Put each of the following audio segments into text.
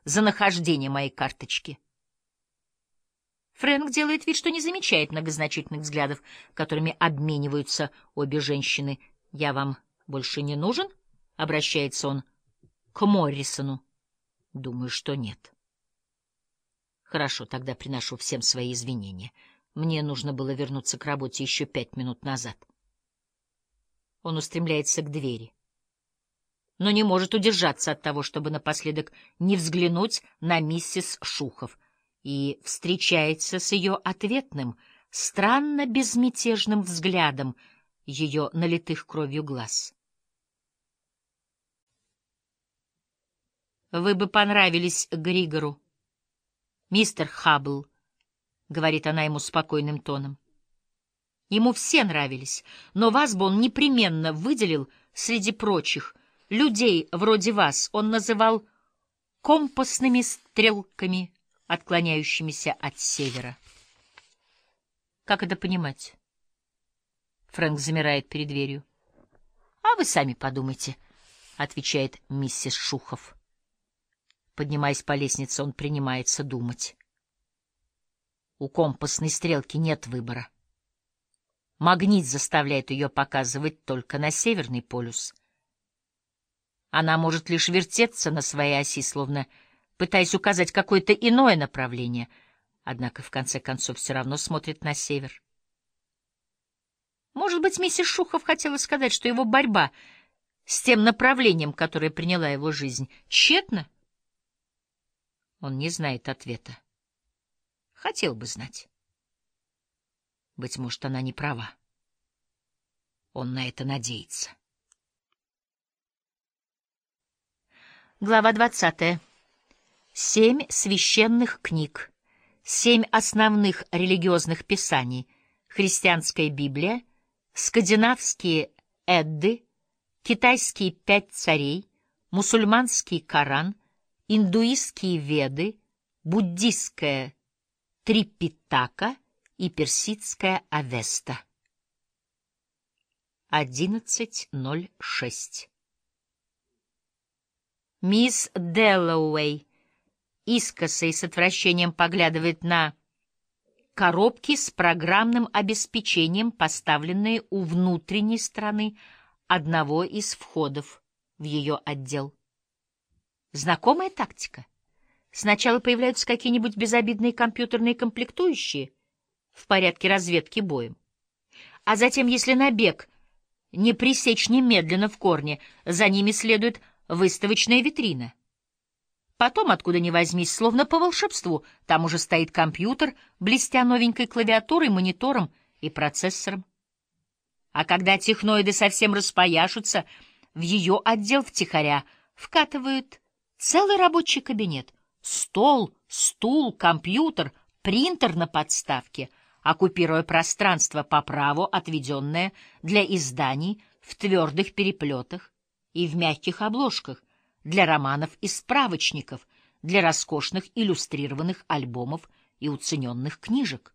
за нахождение моей карточки. Фрэнк делает вид, что не замечает многозначительных взглядов, которыми обмениваются обе женщины. «Я вам больше не нужен?» — обращается он к Моррисону. «Думаю, что нет». «Хорошо, тогда приношу всем свои извинения. Мне нужно было вернуться к работе еще 5 минут назад». Он устремляется к двери, но не может удержаться от того, чтобы напоследок не взглянуть на миссис Шухов, и встречается с ее ответным, странно безмятежным взглядом ее налитых кровью глаз. «Вы бы понравились Григору, мистер Хаббл», — говорит она ему спокойным тоном. «Ему все нравились, но вас бы он непременно выделил среди прочих. Людей вроде вас он называл компасными стрелками, отклоняющимися от севера». «Как это понимать?» Фрэнк замирает перед дверью. «А вы сами подумайте», — отвечает миссис Шухов. Поднимаясь по лестнице, он принимается думать. У компасной стрелки нет выбора. Магнит заставляет ее показывать только на Северный полюс. Она может лишь вертеться на своей оси, словно пытаясь указать какое-то иное направление, однако в конце концов все равно смотрит на север. Может быть, миссис Шухов хотела сказать, что его борьба с тем направлением, которое приняла его жизнь, тщетна? Он не знает ответа. Хотел бы знать. Быть может, она не права. Он на это надеется. Глава 20. 7 священных книг, 7 основных религиозных писаний, христианская Библия, скандинавские Эдды, китайские 5 царей, мусульманский Коран, индуистские Веды, буддистская Трипитака и персидская Авеста. 11:06. Мисс Дэллоуэй искоса и с отвращением поглядывает на коробки с программным обеспечением, поставленные у внутренней стороны одного из входов в ее отдел. Знакомая тактика. Сначала появляются какие-нибудь безобидные компьютерные комплектующие в порядке разведки боем, а затем, если набег не пресечь немедленно в корне, за ними следует выставочная витрина. Потом, откуда ни возьмись, словно по волшебству, там уже стоит компьютер, блестя новенькой клавиатурой, монитором и процессором. А когда техноиды совсем распояшутся, в ее отдел втихаря вкатывают целый рабочий кабинет, стол, стул, компьютер, принтер на подставке, оккупируя пространство по праву, отведенное для изданий в твердых переплетах и в мягких обложках, для романов и справочников, для роскошных иллюстрированных альбомов и уцененных книжек.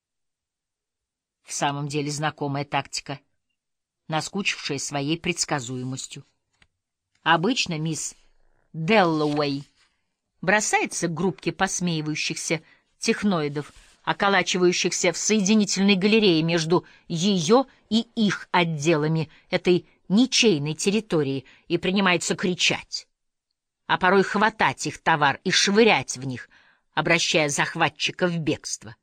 В самом деле знакомая тактика, наскучившая своей предсказуемостью. Обычно мисс Дэллоуэй бросается к группке посмеивающихся техноидов, околачивающихся в соединительной галерее между ее и их отделами этой ничейной территории, и принимается кричать, а порой хватать их товар и швырять в них, обращая захватчиков в бегство.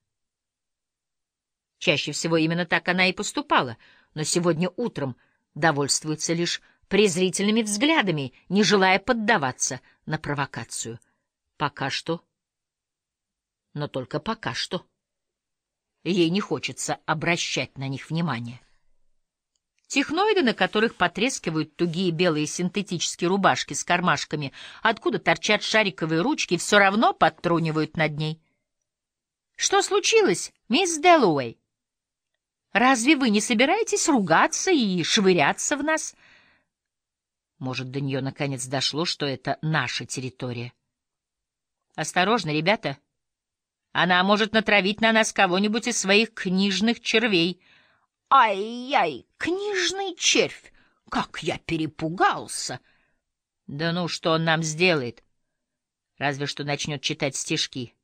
Чаще всего именно так она и поступала, но сегодня утром довольствуется лишь презрительными взглядами, не желая поддаваться на провокацию. Пока что, но только пока что. Ей не хочется обращать на них внимание. Техноиды, на которых потрескивают тугие белые синтетические рубашки с кармашками, откуда торчат шариковые ручки, все равно подтрунивают над ней. «Что случилось, мисс Дэллоуэй? Разве вы не собираетесь ругаться и швыряться в нас?» Может, до нее наконец дошло, что это наша территория. «Осторожно, ребята. Она может натравить на нас кого-нибудь из своих книжных червей». «Ай-яй, книжный червь! Как я перепугался!» «Да ну, что он нам сделает?» разве что начнет читать стишки.